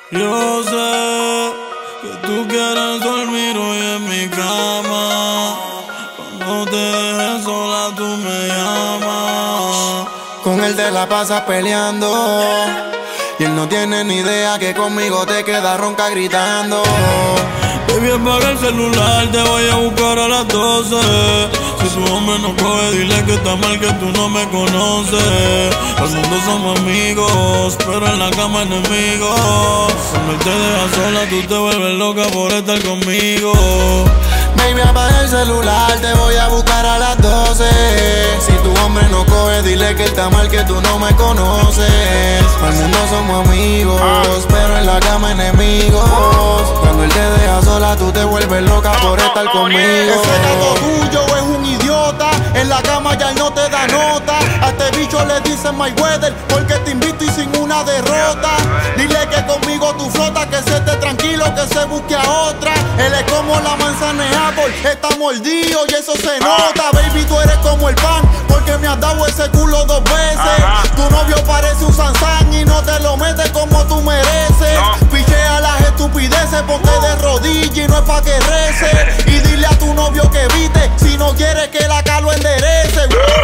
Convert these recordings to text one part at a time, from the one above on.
Yo sé que tú quieres dormir hoy en mi cama. Cuando te dejes sola tú me llamas. Con él te la pasas peleando y él no tiene ni idea que conmigo te quedas ronca gritando. Baby, apaga el celular, te voy a buscar a las 12. Si tu hombre no coge, dile que está mal, que tú no me conoces. Al mundo somos amigos, pero en la cama enemigos. Cuando él te deja sola, tú te vuelves loca por estar conmigo. Baby, apaga el celular, te voy a buscar a las 12. Si tu hombre no coge, dile que está mal, que tú no me conoces. Al mundo somos amigos, pero en la cama enemigos. Cuando él te deja sola, tú te vuelves loca por estar conmigo. Ese gato tuyo es un idiota, en la cama ya él no te da nota. A este bicho le dicen my weather, porque te invito y sin una derrota. Dile que conmigo tú flotas, que se esté tranquilo, que se busque a otra. Él es como la manzana de Apple, está mordido y eso se nota. Baby, tú eres como el pan, porque me has dado ese culo 2 veces. Tu novio parece un Sansán y no te lo metes como tú mereces. Pichea las estupideces, ponte de rodillas y no es pa' que rece. Y dile a tu novio que evite, si no quieres que la calo enderece.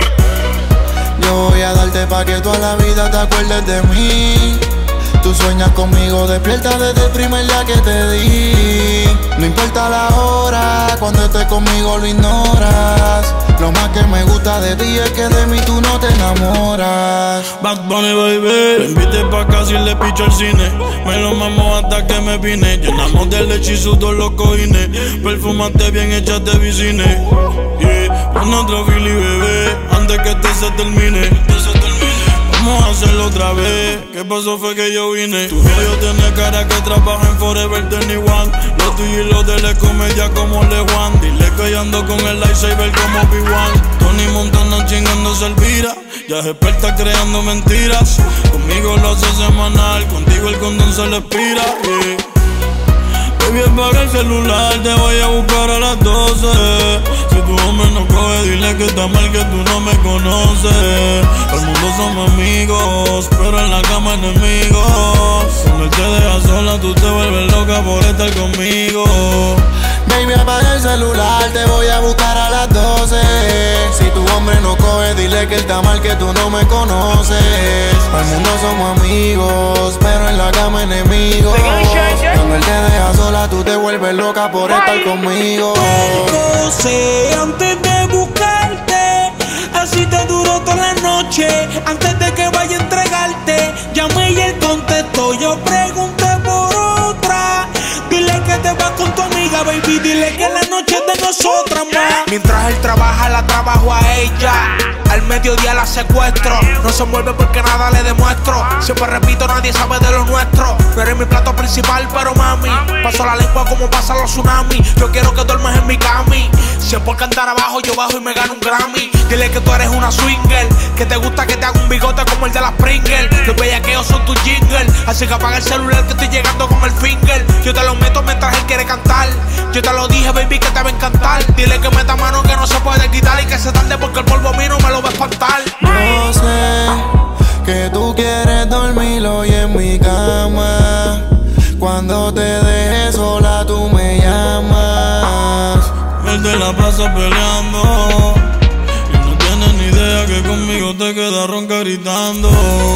Yo voy a darte pa' que toda la vida te acuerdes de mí. Tú sueñas conmigo, despierta desde el primer día que te di. No importa la hora, cuando estés conmigo lo ignoras. Lo más que me gusta de ti es que de mí tú no te enamoras. Bad Bunny, baby, lo invité pa' casa y le picho al cine. Me lo mamo hasta que me vine. Llenamos de leche y sudor los cojines. Perfumate bien, échate vicine. Yeah, pon otro Philly, bebé, antes que este se termine. Vamos a hacerlo otra vez. ¿Qué pasó? Fue que yo vine. Tu novio tiene cara que trabaja en Forever 21. Lo tuyo y lo de él es comedia como LeJuan. Dile que yo ando con el lightsaber como Obi-Wan. Tony Montana chingándose Elvira. Ya es experta creando mentiras. Conmigo lo hace semanal, contigo el condón se le expira. Yeah. Baby, apaga el celular, te voy a buscar a las 12. Si tu hombre no coge, dile que está mal, que tú no me conoces. Al mundo somos amigos, pero en la cama enemigos. Cuando él te deja sola, tú te vuelves loca por estar conmigo. Baby, apaga el celular, te voy a buscar a las 12. Si tu hombre no coge, dile que está mal, que tú no me conoces. Al mundo somos amigos, pero en la cama enemigos. Cuando él te deja sola, tú te vuelves loca por estar conmigo. Sé antes de buscarte, así te duró toda la noche. Antes de que vaya a entregarte, llamé y él contestó. Yo pregunté por otra. Dile que te vas con tu amiga, baby. Dile que la noche es de nosotras, ma. Mientras él trabaja, la trabajo a ella. Al mediodía la secuestro. No se mueve porque nada le demuestro. Siempre repito, nadie sabe de lo nuestro. No eres mi plato principal, pero mami, paso la lengua como pasan los tsunamis. Yo quiero que duermas en mi cami. Si es por cantar abajo, yo bajo y me gano un Grammy. Dile que tú eres una swinger, que te gusta que te haga un bigote como el de las Pringles. Los bellaqueos son tus jingles, así que apaga el celular que estoy llegando con el finger. Yo te lo meto mientras él quiere cantar. Yo te lo dije, baby, que te va a encantar. Dile que meta mano que no se puede quitar y que se tarde porque el polvo a mí no me lo va a espantar. Yo sé que tú quieres dormir hoy en mi cama. Cuando te dejes sola tú me llamas. Él te la pasa peleando y no tienes ni idea que conmigo te quedas ronca gritando.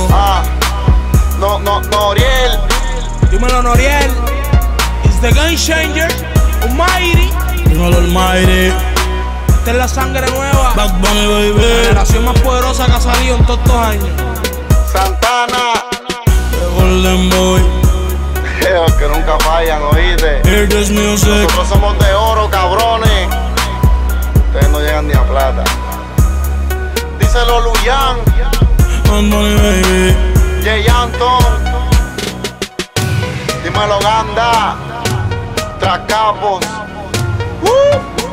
Noriel. Dímelo, Noriel. It's the game changer. Almighty. Dímelo, Almighty. Esta es la sangre nueva. Bad Bunny, baby. La generación más poderosa que ha salido en todos estos años. Santana. The Golden Boy. Que nunca fallan, oíste. Hear this music. Nosotros somos de oro, cabrones. Ustedes no llegan ni a plata. Díselo, Luyan. Bad Bunny, baby. Jay Anton. Dímelo, Ganda. Tracapos.